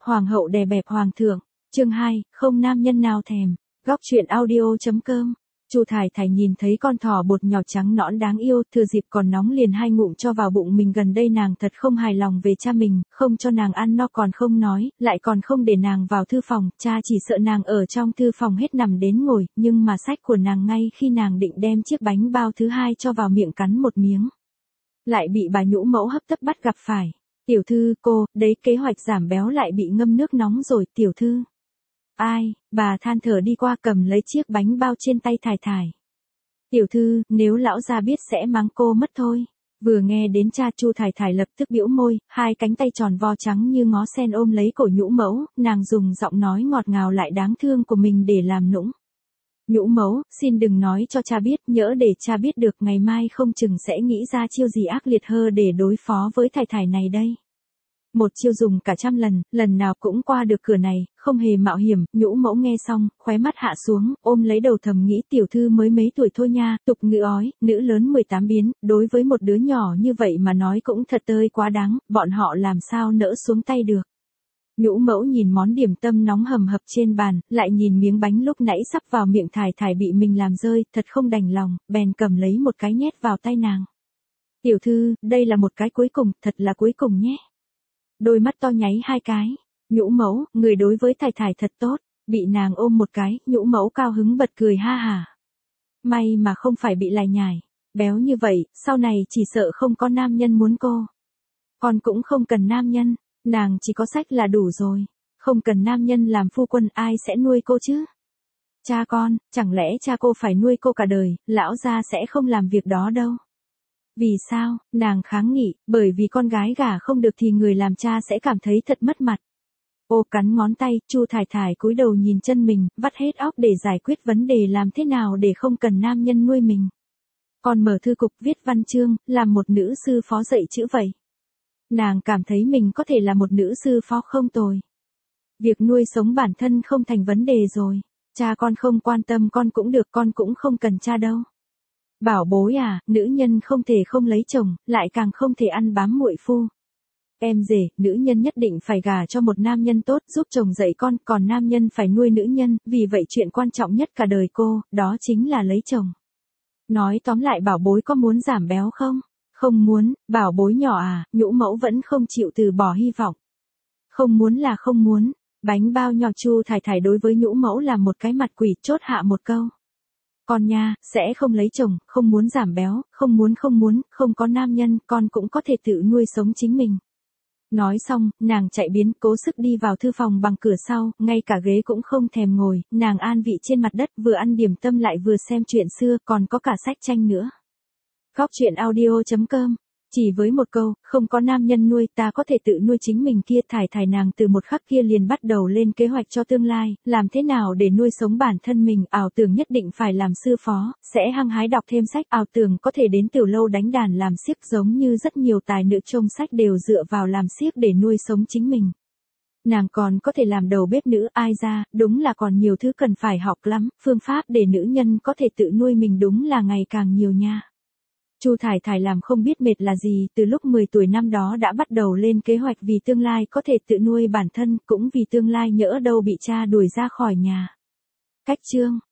Hoàng hậu đè bẹp hoàng thượng. Chương 2, không nam nhân nào thèm. Góc truyện audio.com. Chu Thải Thải nhìn thấy con thỏ bột nhỏ trắng nõn đáng yêu, thừa dịp còn nóng liền 2 ngụm cho vào bụng mình. Gần đây nàng thật không hài lòng về cha mình, không cho nàng ăn no còn không nói, lại còn không để nàng vào thư phòng, cha chỉ sợ nàng ở trong thư phòng hết nằm đến ngồi, nhưng mà sách của nàng ngay khi nàng định đem chiếc bánh bao thứ 2 cho vào miệng cắn một miếng, lại bị bà nhũ mẫu hấp tấp bắt gặp phải. Tiểu thư, cô, đấy kế hoạch giảm béo lại bị ngâm nước nóng rồi, tiểu thư. Ai, bà than thở đi qua cầm lấy chiếc bánh bao trên tay Thải Thải. Tiểu thư, nếu lão gia biết sẽ mắng cô mất thôi. Vừa nghe đến cha, Chu Thải Thải lập tức bĩu môi, 2 cánh tay tròn vo trắng như ngó sen ôm lấy cổ nhũ mẫu, nàng dùng giọng nói ngọt ngào lại đáng thương của mình để làm nũng. Nhũ mẫu, xin đừng nói cho cha biết, nhỡ để cha biết được ngày mai không chừng sẽ nghĩ ra chiêu gì ác liệt hơn để đối phó với Thải Thải này đây. Một chiêu dùng cả 100 lần, lần nào cũng qua được cửa này, không hề mạo hiểm. Nhũ mẫu nghe xong, khóe mắt hạ xuống, ôm lấy đầu thầm nghĩ tiểu thư mới mấy tuổi thôi nha, tục ngữ ói, nữ lớn 18 biến, đối với một đứa nhỏ như vậy mà nói cũng thật tơi quá đáng, bọn họ làm sao nỡ xuống tay được. Nhũ mẫu nhìn món điểm tâm nóng hầm hập trên bàn, lại nhìn miếng bánh lúc nãy sắp vào miệng Thải Thải bị mình làm rơi, thật không đành lòng, bèn cầm lấy một cái nhét vào tay nàng. Tiểu thư, đây là một cái cuối cùng, thật là cuối cùng nhé. Đôi mắt to nháy 2 cái. Nhũ mẫu, người đối với Thải Thải thật tốt. Bị nàng ôm một cái, nhũ mẫu cao hứng bật cười ha hả. May mà không phải bị lải nhải. Béo như vậy, sau này chỉ sợ không có nam nhân muốn cô. Con cũng không cần nam nhân, nàng chỉ có sách là đủ rồi. Không cần nam nhân làm phu quân, ai sẽ nuôi cô chứ? Cha con, chẳng lẽ cha cô phải nuôi cô cả đời, lão gia sẽ không làm việc đó đâu. Vì sao, nàng kháng nghị, bởi vì con gái gả không được thì người làm cha sẽ cảm thấy thật mất mặt. Ô cắn ngón tay, Chu Thải Thải cúi đầu nhìn chân mình, vắt hết óc để giải quyết vấn đề làm thế nào để không cần nam nhân nuôi mình. Còn mở thư cục viết văn chương, làm một nữ sư phó dạy chữ vậy. Nàng cảm thấy mình có thể là một nữ sư phó không tồi. Việc nuôi sống bản thân không thành vấn đề rồi. Cha con không quan tâm con cũng được, con cũng không cần cha đâu. Bảo bối à, nữ nhân không thể không lấy chồng, lại càng không thể ăn bám muội phu. Em rể, nữ nhân nhất định phải gả cho một nam nhân tốt giúp chồng dạy con, còn nam nhân phải nuôi nữ nhân, vì vậy chuyện quan trọng nhất cả đời cô, đó chính là lấy chồng. Nói tóm lại bảo bối có muốn giảm béo không? Không muốn, bảo bối nhỏ à, nhũ mẫu vẫn không chịu từ bỏ hy vọng. Không muốn là không muốn, bánh bao nhỏ. Chu Thải Thải đối với nhũ mẫu là một cái mặt quỷ, chốt hạ một câu. Con nha, sẽ không lấy chồng, không muốn giảm béo, không muốn, không có nam nhân, con cũng có thể tự nuôi sống chính mình. Nói xong, nàng chạy biến, cố sức đi vào thư phòng bằng cửa sau, ngay cả ghế cũng không thèm ngồi, nàng an vị trên mặt đất vừa ăn điểm tâm lại vừa xem chuyện xưa, còn có cả sách tranh nữa. Góc truyện audio.com. Chỉ với một câu, không có nam nhân nuôi ta có thể tự nuôi chính mình kia. Thải Thải nàng từ một khắc kia liền bắt đầu lên kế hoạch cho tương lai, làm thế nào để nuôi sống bản thân mình, ảo tưởng nhất định phải làm sư phó, sẽ hăng hái đọc thêm sách, ảo tưởng có thể đến tiểu lâu đánh đàn làm xiếc giống như rất nhiều tài nữ trông sách đều dựa vào làm xiếc để nuôi sống chính mình. Nàng còn có thể làm đầu bếp nữ, ai ra, đúng là còn nhiều thứ cần phải học lắm, phương pháp để nữ nhân có thể tự nuôi mình đúng là ngày càng nhiều nha. Chu Thải Thải làm không biết mệt là gì, từ lúc 10 tuổi năm đó đã bắt đầu lên kế hoạch vì tương lai có thể tự nuôi bản thân, cũng vì tương lai nhỡ đâu bị cha đuổi ra khỏi nhà. Cách chương